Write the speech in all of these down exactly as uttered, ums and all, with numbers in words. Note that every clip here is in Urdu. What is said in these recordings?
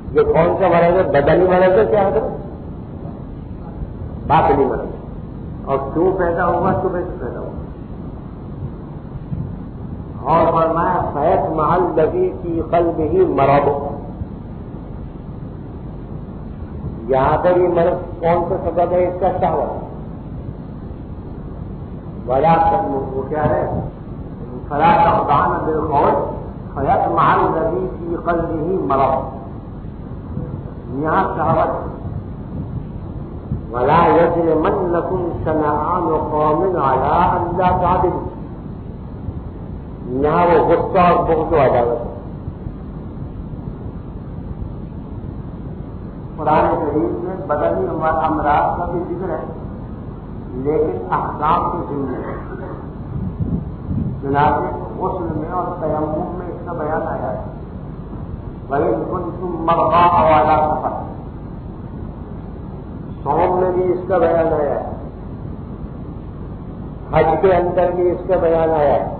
یہ کون سا مرض ہے؟ بدنی مرض ہے کیا حضرت؟ باطنی مرض. اور کیوں پیدا ہوا؟ صبح سے پیدا ہوا. اور فرمایا فیت محل لگی کی قلب ہی مرض. یہاں پر یہ مرض کون سا سبب ہے؟ اس کا شہوت. بڑا وہ کیا ہے؟ فلا تخضعن بالقول فیطمع الذی فی قلبہ مرض. یہاں شہوت. ولا یجرمنکم شنآن قوم علی الا تعدلوا. یہاں وہ غصہ اور بغض و عداوت. قرآن کریم میں بدنی امراض کا بھی ذکر ہے لیکن احکام کے ذمہ ہے. چنانچہ غسل میں اور تیمم میں اس کا بیان آیا ہے. وَإِن كُنتُم مَرْضَىٰ أَوْ عَلَىٰ سَفَرٍ. صوم میں بھی اس کا بیان آیا ہے. حج کے اندر بھی اس کا بیان آیا ہے.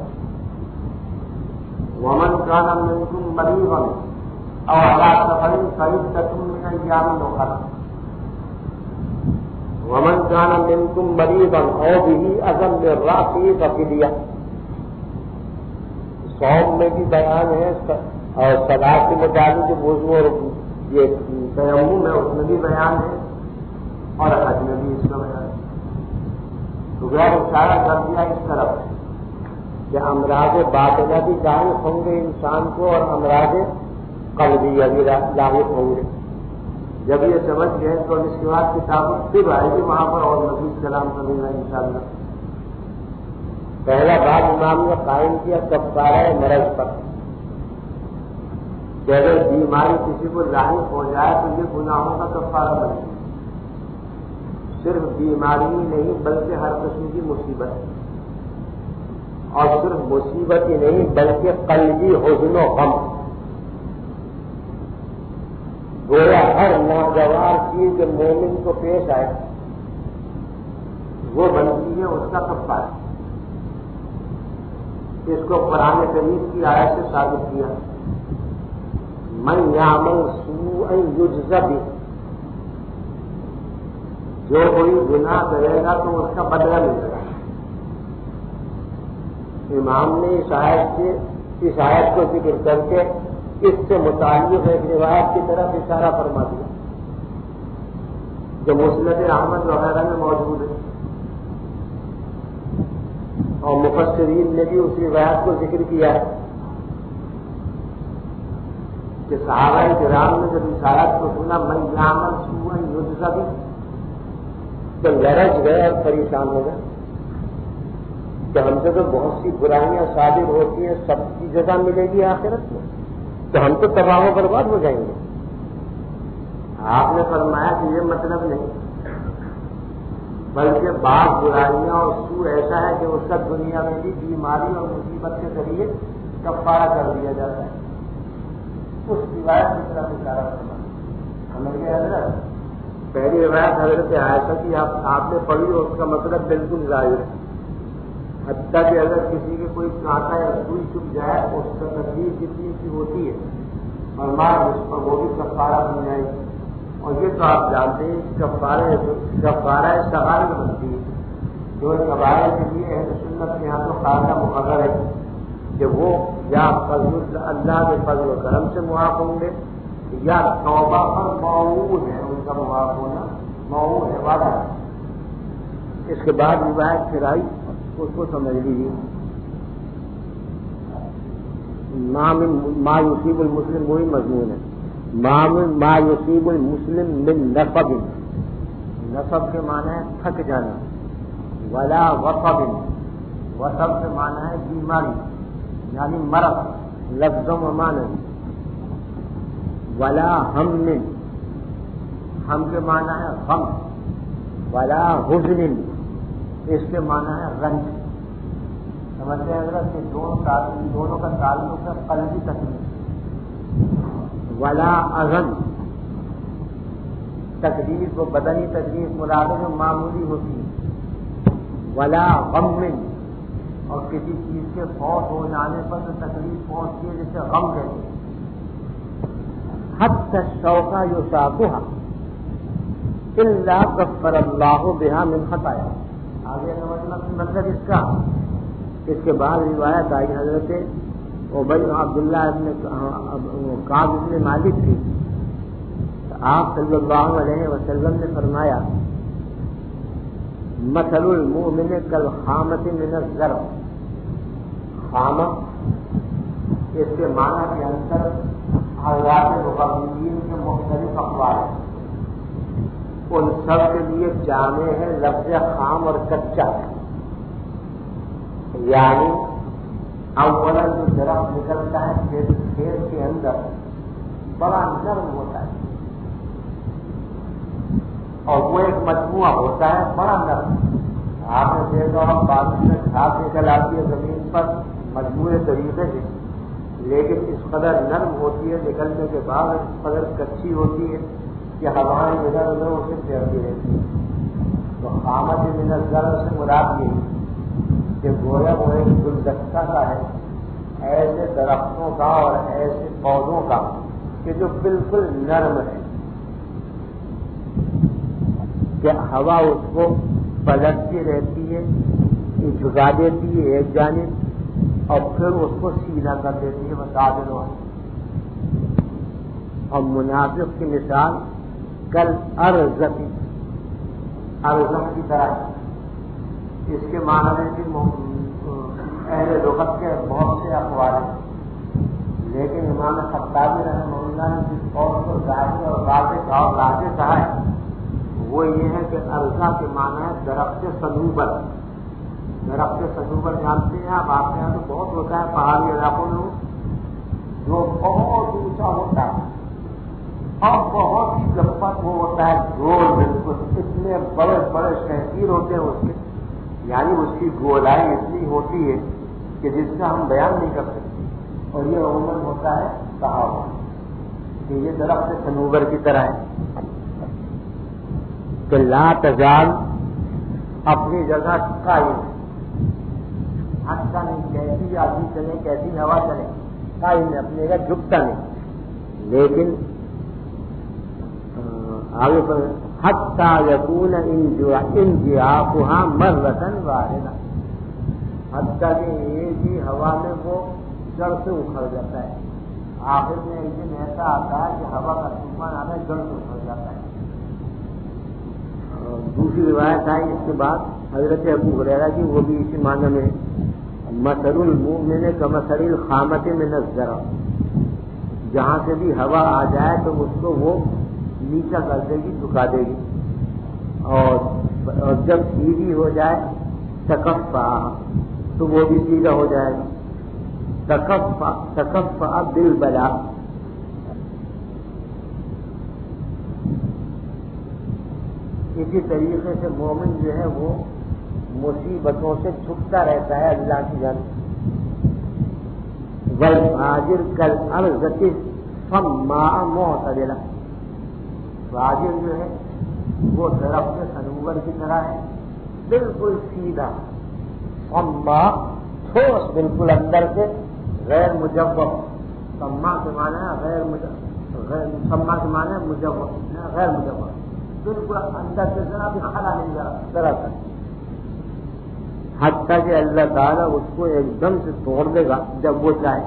وَمَنْ كَانَ مِنكُم مَرِيضًا أَوْ عَلَىٰ سَفَرٍ فَعِدَّةٌ مِّنْ أَيَّامٍ أُخَرَ. وَمَنْ كَانَ مِنكُم مَرِيضًا أَوْ بِهِ أَذًى مِّن رَّأْسِهِ فَفِدْيَةٌ. صوم میں بھی بیان ہے اور صلاۃ کے متعلق جو وضو اور یہ تیمم ہے اس میں بھی بیان ہے اور حج میں بھی اس کا بیان ہے. تو غیر اشارہ کر دیا اس طرف کہ امراض باطنہ بھی ظاہر ہوں گے انسان کو اور امراض قلبیہ بھی لاحق ہوں گے. جب یہ سمجھ گئے تو اس کے بعد کتابت پھر آئے گی وہاں پر اور مزید کلام کریں گے انشاءاللہ. پہلا باب امام نے قائم کیا کفارہ مرض پر کہ اگر بیماری کسی کو لاحق ہو جائے تو یہ گناہوں کا کفارہ بنے. صرف بیماری ہی نہیں بلکہ ہر قسم کی مصیبت, اور صرف مصیبت ہی نہیں بلکہ قلبی حزن و غم. گویا ہر ناگوار چیز جو مومن کو پیش آئے وہ بنتی ہے اس کا کفارہ. اس کو قرآن کریم کی آیت سے ثابت کیا. من یعمل سوءا یجز بہ. جو کوئی گناہ کرے گا تو اس کا بدلہ ملے گا. امام نے اس آیت سے اس آیت کو ذکر کر کے اس سے متعلق ایک روایت کی طرف اشارہ فرما دیا جو مسند احمد وغیرہ میں موجود ہے, اور مفسرین نے بھی اس روایت کو ذکر کیا ہے کہ صحابہ کرام نے جب اس آیت کو سنا من یعمل سوءا یجز بہ تو لرز گئے اور پریشان ہو گئے کہ ہم سے تو بہت سی برائیاں صادر ہوتی ہیں, سب کی جزا ملے گی آخرت میں, تو ہم تو تباہ و برباد ہو جائیں گے. آپ نے فرمایا کہ یہ مطلب نہیں بلکہ بعض برائیاں اور سوء ایسا ہے کہ اس کا دنیا میں بھی بیماری اور مصیبت کے ذریعے کفارہ کر دیا جاتا ہے. اس روایت کی طرف اشارہ فرمایا. ہمیں یہ حضرت پہلی روایت حضرت عائشہ کی آپ آپ نے پڑھی اور اس کا مطلب بالکل ظاہر ہے. حتیٰ کہ اگر کسی کے کوئی کانٹا یا سوئی چپ جائے اس کا تکلیف جتنی سی ہوتی ہے اور ماں اس پر وہ بھی کفارہ بن جائے گی. اور یہ تو آپ جانتے ہیں کہ کفارہ کفارہ صغائر بنتی ہے جو کبائر کے لیے اہل سنت کے یہاں تو خاصا مقرر ہے کہ وہ یا فضل اللہ کے فضل و کرم سے معاف ہوں گے یا توبہ پر موعود ہے ان کا معاف ہونا موعود ہے وعدہ. اس کے بعد روایت پھر آئی اس کو سمجھ لیجیے. ما یصیب المسلم وہی مضمون ہے. ما یصیب المسلم من نصب. نصب کے معنی ہے تھک جانا. ولا وصب. وصب کے معنی ہے بیماری یعنی مرض لفظوں میں معنی. ولا ہم. ہم کے معنی ہے غم. ولا حزن اس کے معنی ہے رنج. سمجھتے ہیں حضرت کہ دونوں دونوں کا تعلق ہے قلبی تکلیف. ولا اذن تکلیف و بدنی تکلیف مراد جو معمولی ہوتی ہے. ولا غم اور کسی چیز کے فوت ہو جانے پر جو تکلیف پہنچتی ہے جسے غم کہتے ہیں. حتی الشوق یشاقها الا کفر اللہ بها من خطایا. آگے مطلب اس کا اس کے بعد روایت آئی حضرت ابی عبداللہ ابن کعب ابن مالک کی. آپ صلی اللہ علیہ وسلم نے فرمایا مثل المؤمن کالخامۃ من الزرع. خامہ اس کے معنی کے اندر حضرات مقررین کے مختلف اقوال ہیں. ان سب کے لیے جامع ہے لفظ خام اور کچا. یعنی اولا جو درخت نکلتا ہے کھیت کے اندر بڑا نرم ہوتا ہے اور وہ ایک مجموعہ ہوتا ہے بڑا نرم. آپ نے دیکھا بارش میں کھاد نکل آتی ہے زمین پر مجموعے طریقے سے, لیکن اس قدر نرم ہوتی ہے نکلنے کے بعد اس قدر کچی ہوتی ہے کہ ہوائیں ادھر ادھر اسے پھیرتی رہتی ہے. تو خامت من الزرع سے مراد یہ کہ گویا وہ ایک گلدستہ کا ہے ایسے درختوں کا اور ایسے پودوں کا کہ جو بالکل نرم ہے کہ ہوا اس کو پلٹتی رہتی ہے, جھکا دیتی ہے ایک جانب اور پھر اس کو سیدھا کر دیتی ہے. بتا دو. اور منافق کی مثال کل ارزتی ارزم کی طرح. اس کے معنی میں بھی اہل لغت کے بہت سے اقوال ہیں, لیکن امام خطابی رحمہ اللہ نے جس قول کو ظاہر اور واضح کہا اور واضح کہا ہے وہ یہ ہے کہ ارزا کے معنی ہے درخت صنوبر. درخت صنوبر جانتے ہیں آپ, آپ کے یہاں تو بہت ہوتا ہے پہاڑی علاقوں میں جو بہت اونچا ہوتا ہے اور بہت ہی لمبا وہ ہوتا ہے گول, بالکل اتنے بڑے بڑے شہزیر ہوتے ہیں اس کے, یعنی اس کی گولائی اتنی ہوتی ہے کہ جس کا ہم بیان نہیں کر سکتے. اور یہ عموماً ہوتا ہے کہا ہوا کہ یہ درخت صنوبر کی طرح ہے کہ لا تزال اپنی جگہ قائم, حتیٰ نہیں کیسی آدمی چلے کیسی ہوا چلے قائم ہے اپنی جگہ, جھکتا نہیں. لیکن آگے پر حتیٰ یکون انجیاقها مرۃ واحدہ, حتیٰ کہ ایک ہی ہوا میں وہ جڑ سے اکھڑ جاتا ہے. آخر میں ایک دن ایسا آتا ہے کہ ہوا کا طوفان آتا ہے جڑ سے اکھڑ جاتا ہے. دوسری روایت آئی اس کے بعد حضرت ابو ہریرہ کی, وہ بھی اسی معنی میں مثل المؤمن کمثل الخامۃ من الزرع. جہاں سے بھی ہوا آ جائے تو اس کو وہ نیچا کر دے گی, جھکا دے گی, اور جب سیدھی ہو جائے تکفا تو وہ بھی سیدھا ہو جائے گی. تکفا تکفا بالبلا. اسی طریقے سے مومن جو ہے وہ مصیبتوں سے چھپتا رہتا ہے اللہ کی جانب. والفاجر کالارض صماء معتدلہ. فاجر جو ہے وہ درخت صنوبر کی طرح ہے بالکل سیدھا, صماء ٹھوس بالکل اندر سے, غیر مجوف. صماء کے معنی ہے غیر مجوف, صماء کے معنی ہے مجوف, غیر مجوف, بالکل اندر سے ذرا بھی خلا نہیں ذرا سا. حتیٰ کہ اللہ تعالیٰ اس کو ایک دم سے توڑ دے گا جب وہ چاہے.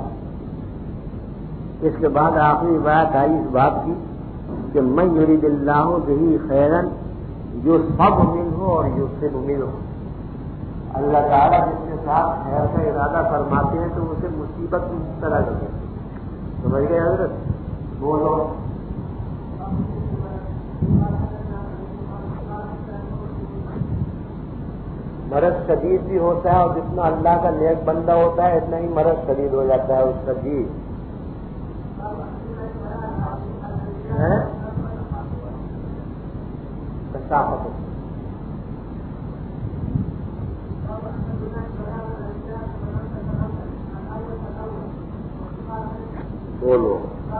اس کے بعد آخری بات آئی اس بات کی کہ من یرید اللہ بہ خیرا یصب منہ اور یصب منہ. اللہ تعالیٰ جس کے ساتھ خیر کا ارادہ فرماتے ہیں تو اسے مصیبت میں مبتلا کرتے ہیں. سمجھ گئے حضرت؟ بولو. مرض شدید بھی ہوتا ہے اور جتنا اللہ کا نیک بندہ ہوتا ہے اتنا ہی مرض شدید ہو جاتا ہے اس کا. جی کثافت بولو.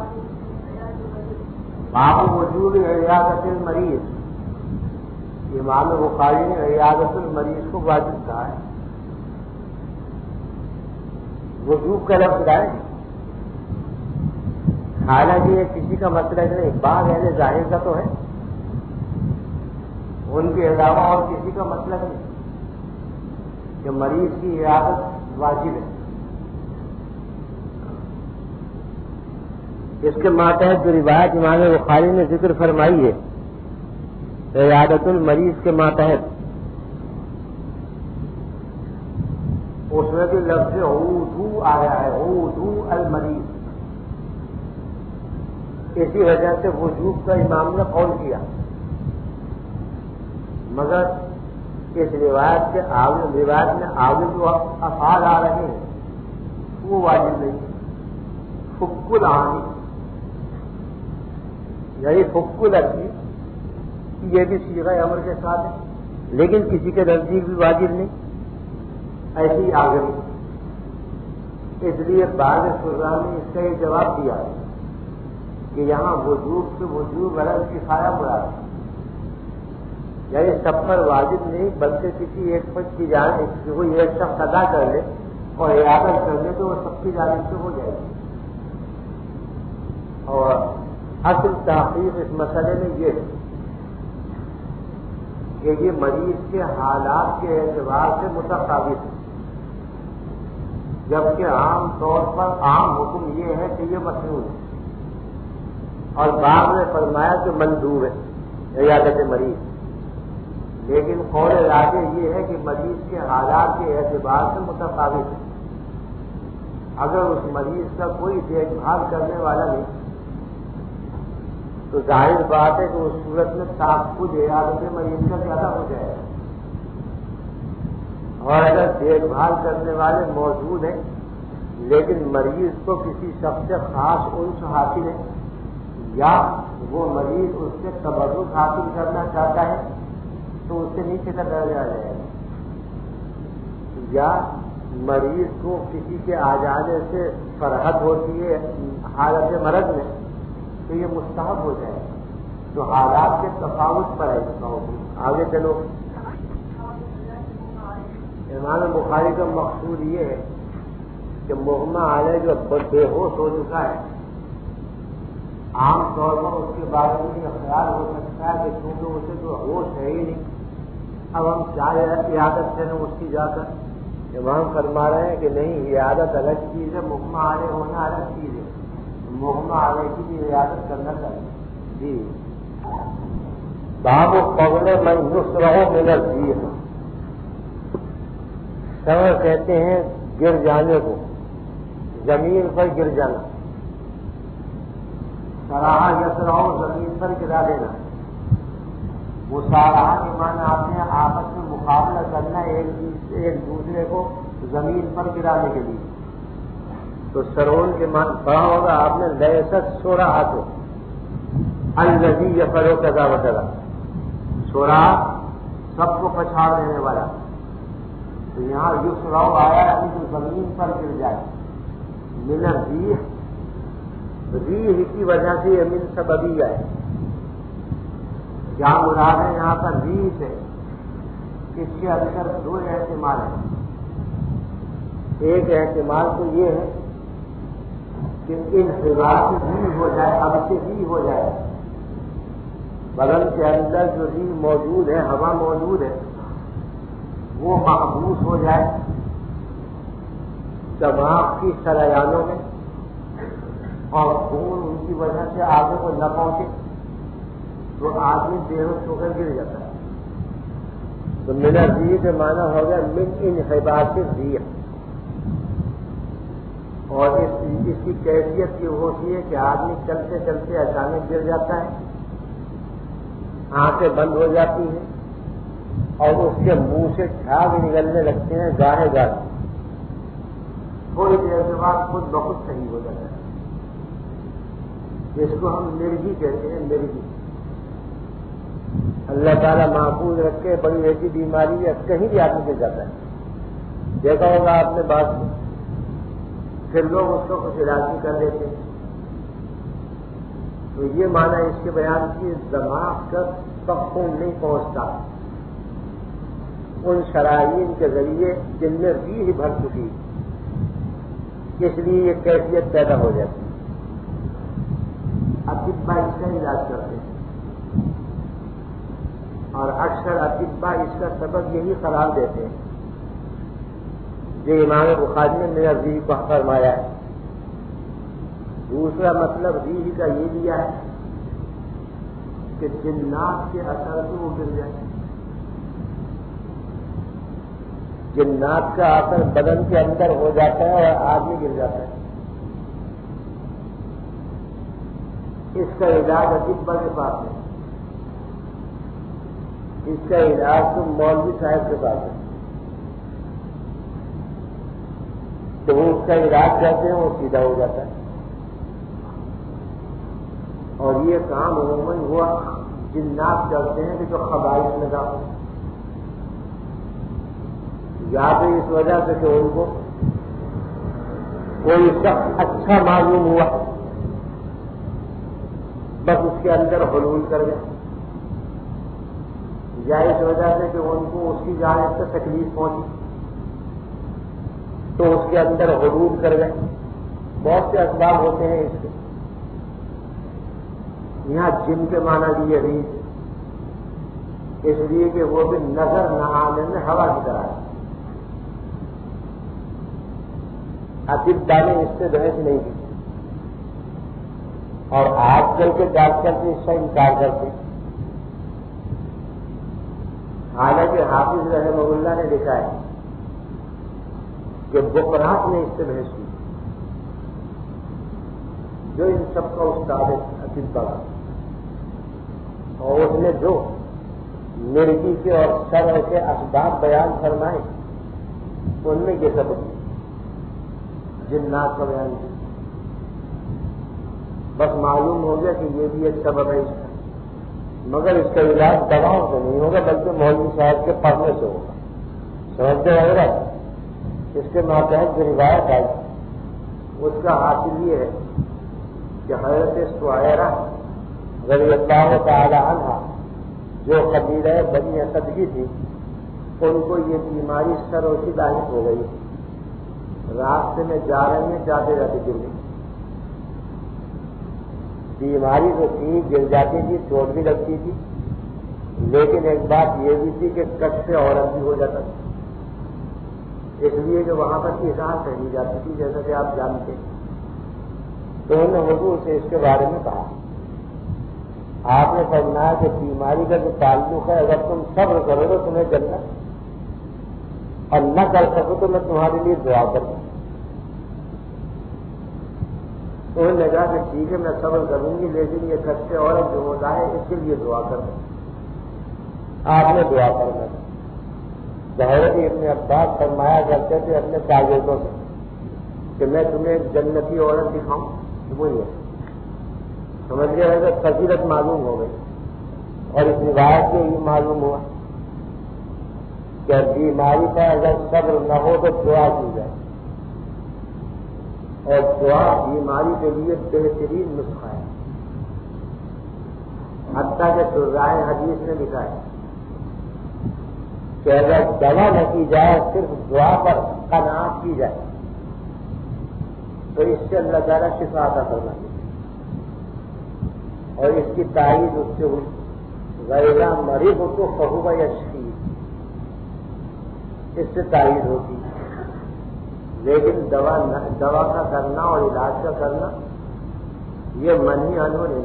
باب وجوب عیادت المریض. امام بخاری نے عیادت المریض کو واجب کہا ہے. وجوب کا لفظ ہے حالانکہ یہ کسی کا مسئلہ نہیں، بعض اہل ظاہر کا تو ہے، ان کے علاوہ اور کسی کا مسئلہ نہیں کہ مریض کی عیادت واجب ہے۔ اس کے ماتحت جو روایت امام بخاری نے ذکر فرمائی ہے عیادت المریض کے ماتحت، اس میں بھی لفظ عودو آیا ہے، عودو المریض، اسی وجہ سے وجوب کا امام نے قول کیا، مگر اس روایت کے آگے روایت میں آگے جو افعال آ رہے ہیں وہ واجب نہیں، فک العانی یعنی فک العقی یہ بھی صیغہ امر کے ساتھ ہے، لیکن کسی کے نزدیک بھی واجب نہیں، ایسی ہی آگے نہیں۔ اس لیے بعض شراح نے اس کا یہ جواب دیا کہ یہاں وجوب سے وجوب غرض کفایہ مراد ہے، یعنی سب پر واجب نہیں بلکہ کسی ایک پر کی جانب کوئی ایک شخص ادا کر لے اور عیادت کر لے تو وہ سب کی جانب سے ہو جائے گی۔ اور اصل تحقیق اس مسئلے میں یہ ہے کہ یہ مریض کے حالات کے اعتبار سے متفاوت ہے، جبکہ عام طور پر عام حکم یہ ہے کہ یہ مسنون ہے، اور بعض نے فرمایا کہ مندوب ہے عیادت مریض، لیکن قول راجح یہ ہے کہ مریض کے حالات کے اعتبار سے متفاوت ہے۔ اگر اس مریض کا کوئی دیکھ بھال کرنے والا نہیں تو ظاہر بات ہے کہ اس صورت میں تحفظ عیادت مریض کا زیادہ ہو جائے گا، اور اگر دیکھ بھال کرنے والے موجود ہیں لیکن مریض کو کسی شخص سے خاص انس حاصل ہے یا وہ مریض اس سے تبرک حاصل کرنا چاہتا ہے تو اس سے نیچے کا درجہ آ جائے گا، یا مریض کو کسی کے آ جانے سے فرحت ہوتی ہے حالت مرض میں تو یہ مستحب ہو جائے گا، تو حالات کے تفاوت پر ہے اس کا حکم۔ آگے چلو، امام بخاری کا مقصود یہ ہے کہ مغمہ علیہ جو بے ہوش ہو چکا ہے عام طور پر اس کے بارے میں یہ خیال ہو سکتا ہے کہ کیونکہ اسے تو ہوش ہے ہی نہیں، اب ہم چاہے عیادت کریں اس کی جا کر، امام فرما رہے ہیں کہ نہیں، عیادت الگ چیز ہے، مغمہ علیہ ہونا الگ چیز ہے، مغمہ علیہ کی بھی عیادت کرنا چاہیے۔ جی باب قول من یسرع من الريح، سر کہتے ہیں گر جانے کو، زمین پر گر جانا، سراہ یسرع زمین پر گرا دینا، وہ سارا کے معنی آپ نے آپس میں مقابلہ کرنا ایک ایک دوسرے کو زمین پر گرانے کے لیے، تو سرون کے معنی پڑھا ہوگا آپ نے لیست سورا ہاتھوں الذی یفعل کذا و کذا، سورا سب کو پچھاڑ دینے والا، تو یہاں یسرع آیا کہ جو زمین پر گر جائے، من الریح، ریح کی وجہ سے یہ من سببیہ ہے، کیا مراد ہے یہاں پر ریح سے؟ اس کے اکثر دو احتمال ہیں، ایک احتمال تو یہ ہے کہ انحراف سے ریح ہو جائے، اب سے ریح ہو جائے، بدن کے اندر جو ریح موجود ہے، ہوا موجود ہے، وہ محبوس ہو جائے دماغ کی شریانوں میں اور خون ان کی وجہ سے آگے کو نہ پہنچے تو آدمی بے ہوش ہو کر گر جاتا ہے، تو من الریح کے معنی ہو گیا من انحباس الریح، اور اس اس کی کیفیت یہ ہوتی ہے کہ آدمی چلتے چلتے اچانک گر جاتا ہے، آنکھیں بند ہو جاتی ہیں اور اس کے منہ سے جھاگ نکلنے لگتے ہیں گاہے گاہے، تھوڑی دیر کے بعد خود بخود صحیح ہو جاتا ہے، جس کو ہم مرگی کہتے ہیں، مرگی۔ اللہ تعالیٰ محفوظ رکھے، بڑی ایسی بیماری ہے کہیں بھی آدمی گر جاتا ہے، دیکھا ہوگا آپ نے بات کی، پھر لوگ اس کو کچھ علاج بھی کر دیتے ہیں، تو یہ معنی اس کے بیان کی دماغ کا تک خون نہیں پہنچتا ان شرائین کے ذریعے جن میں ریح بھر چکی، اس لیے یہ کیفیت پیدا ہو جاتی ہے۔ اطباء اس کا علاج کرتے ہیں، اور اکثر اطباء اس کا سبب یہی قرار دیتے ہیں جو امام بخاری نے میرا ریح کو فرمایا ہے۔ دوسرا مطلب ریح کا یہ دیا ہے کہ جنات کے اثر سے وہ گر جائے، جنات کا اثر بدن کے اندر ہو جاتا ہے اور آدمی گر جاتا ہے۔ اس کا علاج اطباء کے پاس ہے، اس کا علاج تو مولوی صاحب کے پاس ہے، تو وہ اس کا علاج کرتے ہیں وہ سیدھا ہو جاتا ہے۔ اور یہ کام عموماً ہوا جنات کرتے ہیں کہ جو قبائل میں جاتے ہیں، یا تو اس وجہ سے کہ ان کو کوئی شخص اچھا معلوم ہوا بس اس کے اندر حلول کر گئے، یا اس وجہ سے کہ ان کو اس کی جانب سے تکلیف پہنچی تو اس کے اندر حلول کر گئے۔ بہت سے اسباب ہوتے ہیں اس کے۔ یہاں جن کے معنی لیے ریح، اس لیے کہ وہ بھی نظر نہ آنے میں ہوا کی طرح ہے۔ اطباء نے اس سے بحث نہیں کی، اور آج کل کے ڈاکٹر بھی اس سے انکار کرتے ہیں۔ حالانکہ حافظ رحمہ اللہ نے لکھا ہے کہ بقراط نے اس سے بحث کی، جو ان سب کا استاد ہے اطباء کا، اور اس نے جو مرگی کے اور شرع کے اسباب بیان فرمائے ان میں یہ سب جنات کا بیان کیا۔ بس معلوم ہو گیا کہ یہ بھی ایک سبب ہے اس کا، مگر اس کا علاج دواؤں سے نہیں ہوگا بلکہ مولوی صاحب کے پڑھنے سے ہوگا۔ سمجھتے وغیرہ اس کے ماتحت جو روایت آئی اس کا حاصل یہ ہے کہ حضرت سوائرہ رضی اللہ تعالی عنہ جو قبیلہ بنی اسد کی تھی، ان کو یہ بیماری سروں کی لاحق ہو گئی، راستے میں جا رہے ہیں جاتے جاتے گر گئی۔ بیماری جو تھی گر جاتی تھی، چوٹ بھی لگتی تھی، لیکن ایک بات یہ بھی تھی کہ کشف عورت بھی ہو جاتا تھا، اس لیے کہ وہاں پر اذان پہنی جاتی تھی جیسا کہ آپ جانتے ہیں۔ تو انہوں نے حضور سے اس کے بارے میں کہا، آپ نے فرمایا کہ بیماری کا جو تعلق ہے اگر تم صبر کرو تو تمہیں جنت، اور نہ کر سکو تو میں تمہارے لیے دعا کروں۔ تو انہوں نے کہا کہ ٹھیک ہے میں صبر کروں گی، لیکن یہ کچے عورت جو ہوتا ہے اس کے لیے دعا کر دیں۔ آپ نے دعا کرنا حضرت ابن عباس فرمایا کرتے تھے اپنے شاگردوں سے کہ میں تمہیں ایک جنتی عورت دکھاؤں، وہ یہ سمجھ گئے کہ فضیلت معلوم ہو گئی، اور اس روایت سے یہ معلوم ہوا کہ بیماری پر اگر صبر نہ ہو تو دعا کی جائے، اور دعا بیماری کے لیے بہترین نسخہ ہے۔ حتیٰ کہ شراح حدیث نے لکھا ہے کہ اگر دوا نہ کی جائے صرف دعا پر قناعت کی جائے تو اس سے اللہ تعالیٰ شفا عطا کرنا چاہیے، اور اس کی تائید اس سے ہوئی غیر مریض ہو تو فہو یشفی، اس سے تائید ہوتی ہے۔ لیکن دوا دوا کا کرنا اور علاج کا کرنا یہ منہی عنہ نہیں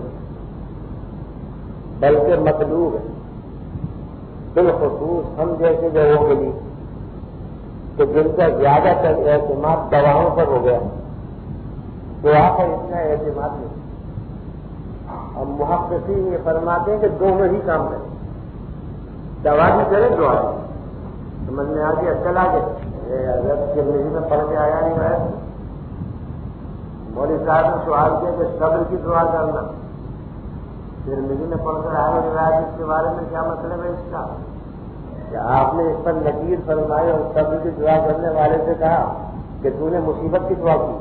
بلکہ مطلوب ہے، بالخصوص ہم جیسے لوگوں کے لیے کہ جن کا زیادہ تر اعتماد دواؤں پر ہو گیا، دعا پر اتنا اعتماد نہیں۔ اور محققین یہ فرماتے ہیں کہ دونوں ہی کام کریں، دوا بھی کریں دعا بھی۔ سمجھ میں آ گیا؟ چلا گیا زندگی میں پڑھ کے آیا نہیں ہے۔ مولوی صاحب نے سوال کیا کہ صبر کی دعا کرنا، پھر مجھے میں پڑھ کر آئے روایت اس کے بارے میں کیا مطلب ہے اس کا؟ کہ آپ نے اس پر نکیر فرمائی اور صبر کی دعا کرنے والے سے کہا کہ تو نے مصیبت کی دعا کی،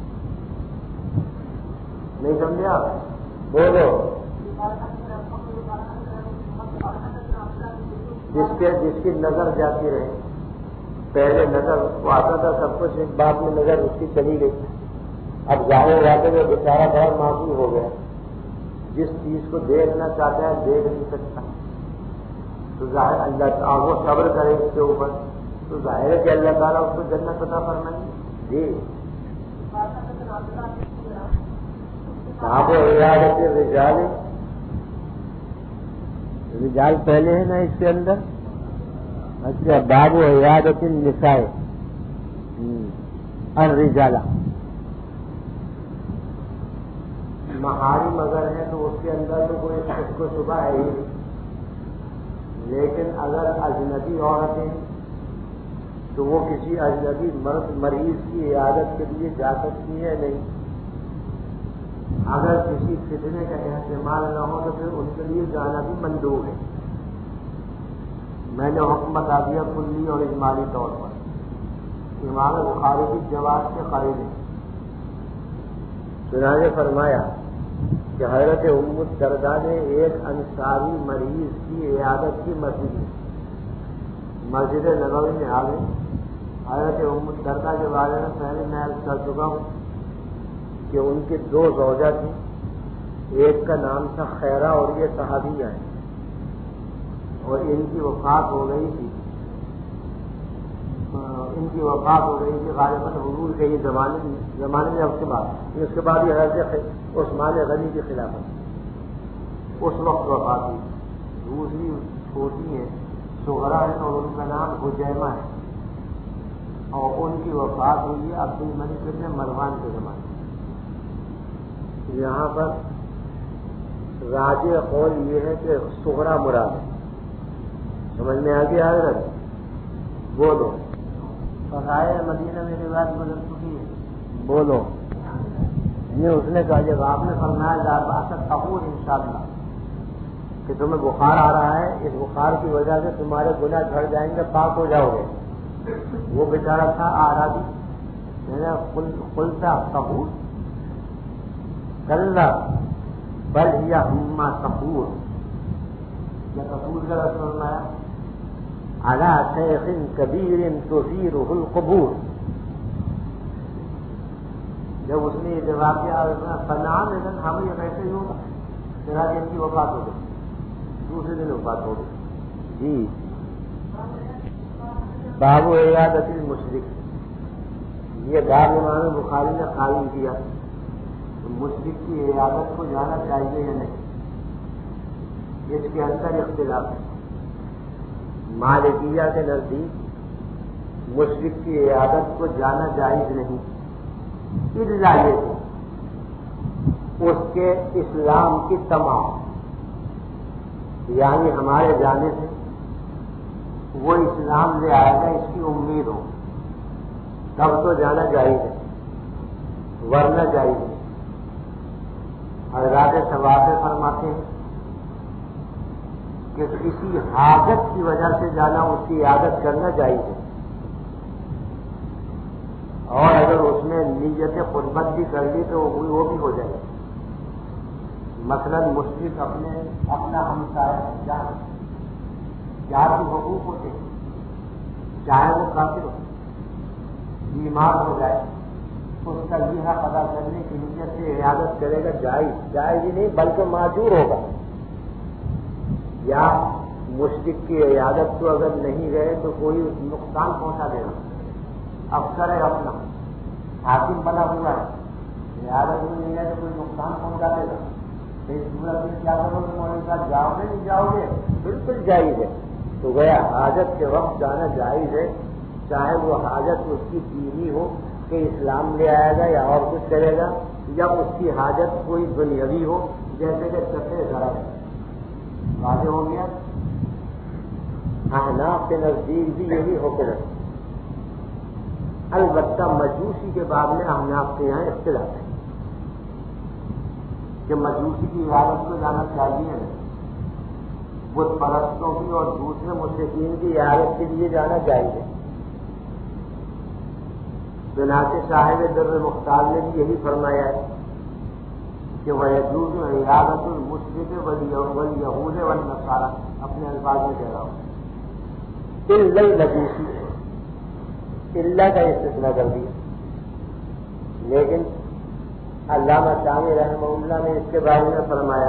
نہیں سمجھے آپ؟ بولو۔ جس کے جس کی نظر جاتی رہے، پہلے نظر اس کو آتا تھا سب کچھ، ایک بعد میں نظر اس کی چلی گئی، اب ظاہر ہو جاتے ہوئے بیچارہ بہت معصوم ہو گیا، جس چیز کو دیکھنا چاہتا ہے دیکھ نہیں سکتا، تو ظاہر اللہ تعالیٰ وہ صبر کرے اس کے اوپر، تو ظاہر ہے کہ اللہ تعالیٰ اس کو جنت عطا فرمائیں گے۔ جی صاحب عیادت الرجال، رجال پہلے ہے نا اس کے اندر، اچھا باب عیادت النساء الرجال، محارم اگر ہے تو اس کے اندر تو کوئی اس کو شبہ ہے ہی نہیں، لیکن اگر اجنبی عورتیں تو وہ کسی اجنبی مرد مریض کی عیادت کے لیے جا سکتی ہے نہیں، اگر کسی فتنے کا احتمال نہ ہو تو پھر ان کے لیے جانا بھی مندوب ہے۔ میں نے حکم بتا دیا کلی اور اجمالی طور پر، امام بخاری کی جواز کے قائل ہے۔ چنانچہ فرمایا کہ حضرت ام الدرداء نے ایک انصاری مریض کی عیادت کی مسجد میں، مسجد نبوی میں آ گئی۔ حضرت ام الدرداء کے بارے میں پہلے میں عرض کر چکا ہوں کہ ان کی دو زوجہ تھیں، ایک کا نام تھا خیرہ اور یہ صحابیہ ہیں، اور ان کی وفات ہو گئی تھی ان کی وفات ہو گئی تھی غالباً حضور کے یہ زمانے زمانے میں، اس کے بعد اس کے بعد یہ حضرت عثمان غنی کی خلافت اس وقت وفات ہوئی۔ دوسری چھوٹی ہیں صغرا ہے اور ان کا نام حجیمہ ہے، اور ان کی وفات ہوئی ہے عبد الملک بن مروان کے زمانے۔ یہاں پر راجع قول یہ ہے کہ صغرا مراد ہے، سمجھ میں آ گیا حضرت؟ بولو فضائل مدینہ میں روایت بدل چکی ہے، بولو۔ یہ اس نے کہا جب آپ نے فرمایا لا بأس طہور انشاءاللہ کہ تمہیں بخار آ رہا ہے، اس بخار کی وجہ سے تمہارے گناہ جھڑ جائیں گے، پاک ہو جاؤ گے۔ وہ بیچارہ تھا آرادی، میں نے قلتا طہور کلا بل ہی ہما طہور، یا طہور کا لفظ فرمایا علی شیخ کبیر تزیرہ القبور۔ جب اس نے یہ جواب دیا فنعم اذن ہمیں یہ کیسے ہی ہوگا، تیرا دن کی وفات ہو گئی، دوسرے دن وفات ہو گئی۔ جی باب عیادت المشرک، یہ باب امام بخاری نے قائم کیا، مشرک کی عیادت کو جانا چاہیے یا نہیں، اس کے اندر اختلاف ہے۔ مالکیہ کے نزدیک مشرک کی عیادت کو جانا جائز نہیں، الا یہ کہ اس کے اسلام کی تمام، یعنی ہمارے جانے سے وہ اسلام لے آئے گا اس کی امید ہو، تب تو جانا جائز ہے، ورنہ جائز ہے۔ حضرات ثواب فرماتے ہیں کہ کسی حاجت کی وجہ سے جانا، اس کی عیادت کرنا جائز ہے، اور اگر اس نے نیت قربت بھی کر لی تو وہ بھی ہو جائے۔ مثلا مشرک اپنے اپنا ہمسایہ جان چار بھی حقوق ہوتے ہیں، چاہے وہ کافر ہو، بیمار ہو جائے، اس کا یہ حق ادا کرنے کی نیت سے عیادت کرے گا، جائز جائز ہی نہیں بلکہ معذور ہوگا۔ یا مشرک کی عیادت تو اگر نہیں گئے تو کوئی نقصان پہنچا دے گا، افسر ہے اپنا، حاکم بنا ہوا ہے، عیادت میں نہیں گئے تو کوئی نقصان پہنچا دے گا، اس صورت میں کیا کرو گے؟ مولوی صاحب جاؤ گے نہیں جاؤ گے؟ بالکل جائز ہے، تو گیا حاجت کے وقت جانا جائز ہے، چاہے وہ حاجت اس کی دینی ہو کہ اسلام لے آئے گا یا اور کچھ کرے گا، یا اس کی حاجت کوئی دنیاوی ہو جیسے کہ چپے ذرا واضح ہو گیا۔ احناف کے نزدیک بھی یہی حکم ہے، البتہ مجوسی کے باب میں احناف کے یہاں اختلاف ہے کہ مجوسی کی عبادت کو جانا چاہیے، بت پرستوں کی اور دوسرے مشرکین کی عبادت کے لیے جانا چاہیے۔ چنانچہ صاحب در مختار نے بھی یہی فرمایا ہے کہ وَيَجُوزُ عِيَادَةُ الْمُشْرِكِ وَالْيَهُودِ وَالنَّصَارَىٰ، اپنے الفاظ میں کہہ رہا ہوں، اِلَّا الْمَجُوسِ، اِلَّا کا استثناء کر دیا، لیکن علامہ شامی رحمہ اللہ نے اس کے بارے میں فرمایا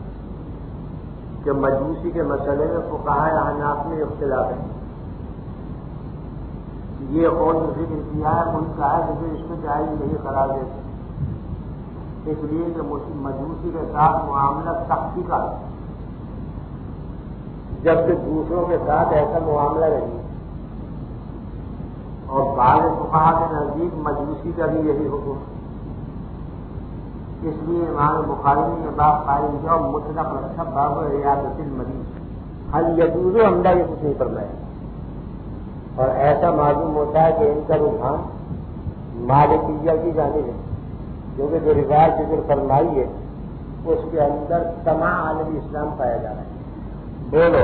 کہ مجوسی کے مسئلے میں فقہائے احناف میں اختلاف ہے. یہ قول مفید انتہا ان کا ہے جسے اس میں جائز نہیں قرار دیتے، اس لیے کہ مجوسی کے ساتھ معاملہ سختی کا، جبکہ دوسروں کے ساتھ ایسا معاملہ نہیں. اور بعض فقہا کے نزدیک مجوسی کا بھی یہی حکم، اس لیے امام بخاری نے یہ بات قائم کیا اور مطلق رکھا باب عیادت المریض. حل یجوز عمدہ یہ کچھ نہیں فرمایا. اور ایسا معلوم ہوتا ہے کہ ان کا رجحان مالکیہ کی جانب ہے، کیونکہ جو روایت ذکر فرمائی ہے اس کے اندر تمام عالم اسلام پایا جا رہا ہے. بولو،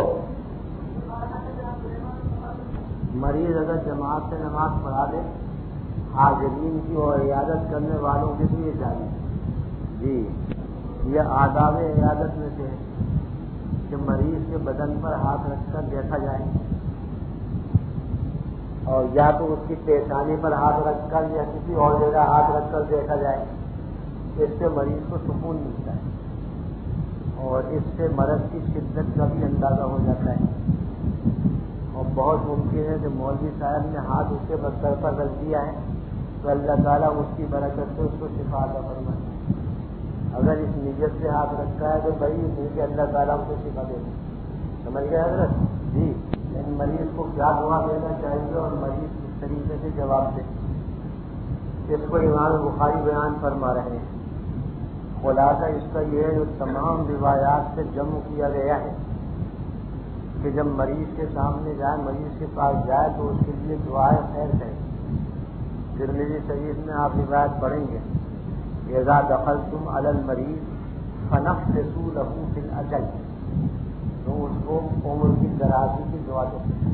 مریض اگر جماعت سے نماز پڑھا دے حاضرین کی اور عیادت کرنے والوں کے لیے جائز. جی، یہ آداب عیادت میں سے کہ مریض کے بدن پر ہاتھ رکھ کر دیکھا جائے، اور یا تو اس کی پیشانی پر ہاتھ رکھ کر یا کسی اور جگہ ہاتھ رکھ کر دیکھا جائے. اس سے مریض کو سکون ملتا ہے اور اس سے مرض کی شدت کا بھی اندازہ ہو جاتا ہے. اور بہت ممکن ہے کہ مولوی صاحب نے ہاتھ اس کے بدن پر رکھ دیا ہے تو اللہ تعالیٰ اس کی برکت سے اس کو شفا عطا فرمائے. اگر اس نیت سے ہاتھ رکھا ہے تو بڑی نہیں کہ اللہ تعالیٰ اس کو شفا دے دے. سمجھ گئے حضرت؟ جی، لیکن مریض کو کیا دعا دینا چاہیے اور مریض کس طریقے سے جواب دے، اس کو امام بخاری بیان فرما رہے ہیں. خلاصہ اس کا یہ ہے جو تمام روایات سے جمع کیا گیا ہے کہ جب مریض کے سامنے جائے، مریض کے پاس جائے تو اس کے لیے دعائیں خیر کریں. ترمذی شریف میں آپ روایت پڑھیں گے، اذا دخلتم علی المریض فنفسوا له فی الاجل، تو اس کو عمر کی درازی کی دعا دیں،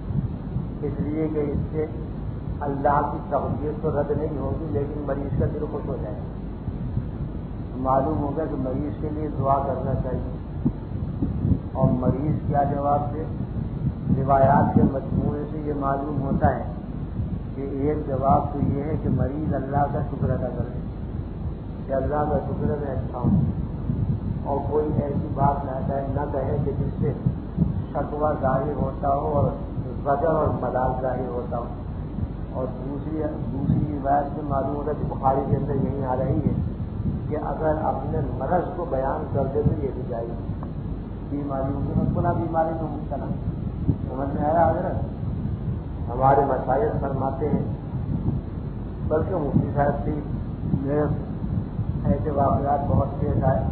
اس لیے کہ اس سے اللہ کی تقدیر تو رد نہیں ہوگی لیکن مریض کا دل خوش ہو جائے گا. معلوم ہوگا کہ مریض کے لیے دعا کرنا چاہیے. اور مریض کیا جواب دے؟ روایات کے مجموعے سے یہ معلوم ہوتا ہے کہ ایک جواب تو یہ ہے کہ مریض اللہ کا شکر ادا کرے کہ اللہ کا شکر میں اچھا ہوں، اور کوئی ایسی بات نہ کہے نہ کہے کہ جس سے شکوہ ظاہر ہوتا ہو اور وجہ اور ملال ظاہر ہوتا ہو. اور دوسری دوسری روایت سے معلوم ہوتا ہے کہ بخاری کے اندر یہی آ رہی ہے کہ اگر اپنے مرض کو بیان کر دے تو یہ بھی جائے. بیماری ہوگی مطلب بیماری میں مبتلا، سمجھ میں آیا حضرت؟ ہمارے مشائخ فرماتے ہیں، بلکہ مفتی صاحب سے میرے ایسے واقعات بہت پیش آئے.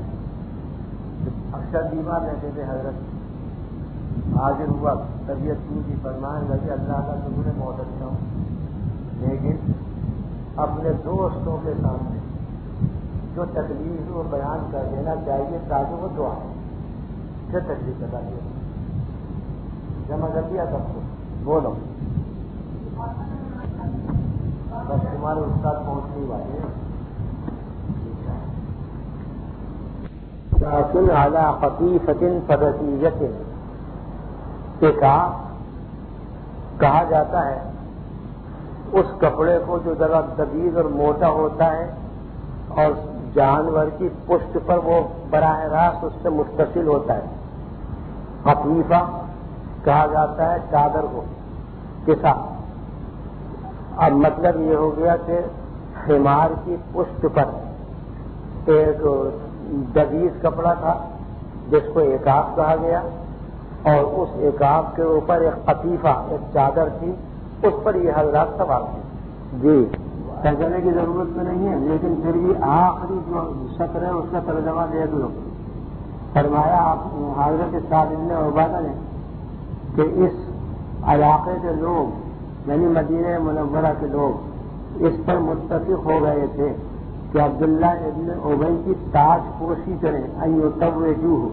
اکثر بیمار رہتے تھے حضرت، حاضر ہوا طبیعت کی فرمائیں لگے اللہ کا شکر بہت اچھا ہوں، لیکن اپنے دوستوں کے سامنے جو تکلیف وہ بیان کر دینا چاہیے تاکہ وہ دعا کیا تکلیف بتا دیا جمع کر دیا سب کو. بولو، بس تمہارے استاد پہنچنے والے ہیں. لیکن اعلیٰ خفیفۃ فرسیت کے کہا جاتا ہے اس کپڑے کو جو ذرا دبیز اور موٹا ہوتا ہے اور جانور کی پشت پر وہ براہ راست اس سے متصل ہوتا ہے. خفیفہ کہا جاتا ہے چادر کو کسا. اب مطلب یہ ہو گیا کہ خمار کی پشت پر ایک دبیز کپڑا تھا جس کو ایکاف کہا گیا، اور اس ایکاف کے اوپر ایک خفیفہ ایک چادر تھی، اس پر یہ حضرات سوار تھے. جی، ترجمے کی ضرورت تو نہیں ہے لیکن پھر بھی آخری جو شکر ہے اس کا ترجمہ دیکھ لو. فرمایا آپ حضرت سعد بن عبادہ نے کہ اس علاقے کے لوگ یعنی مدینہ منورہ کے لوگ اس پر متفق ہو گئے تھے کہ عبداللہ ابن ابی کی تاج پوشی کریں، ایوتوجوہ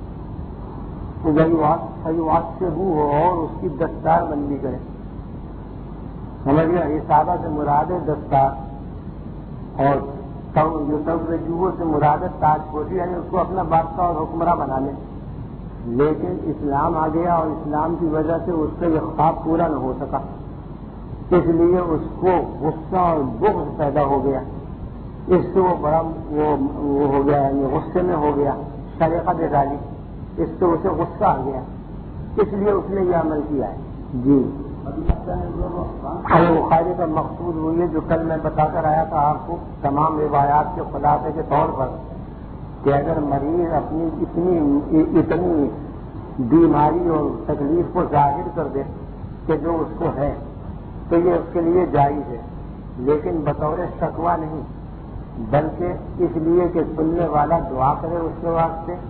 فیواسبوہ ہو اور اس کی دستار بندی کریں. سمجھ گیا؟ یہ صحابہ سے مراد ہے دستار، اور یوتوجوہ سے مراد ہے تاج پوشی، یعنی اس کو اپنا بادشاہ اور حکمراں بنا لیں. لیکن اسلام آ گیا اور اسلام کی وجہ سے اس کا یہ خواب پورا نہ ہو سکا، اس لیے اس کو غصہ اور بغض پیدا ہو گیا اس سے وہ بڑا وہ وہ ہو گیا، یعنی غصے میں ہو گیا، سلیقہ دے ڈالی، اس سے اسے غصہ آ گیا، اس لیے اس نے یہ عمل کیا ہے۔ جی بخاری کا مقصود ہوئی ہے جو کل میں بتا کر آیا تھا آپ کو تمام روایات کے خلاصے کے طور پر، کہ اگر مریض اپنی اتنی اتنی بیماری اور تکلیف کو ظاہر کر دے کہ جو اس کو ہے تو یہ اس کے لیے جائز ہے، لیکن بطور شکوہ نہیں، بلکہ اس لیے کہ سننے والا دعا کرے اس کے واسطے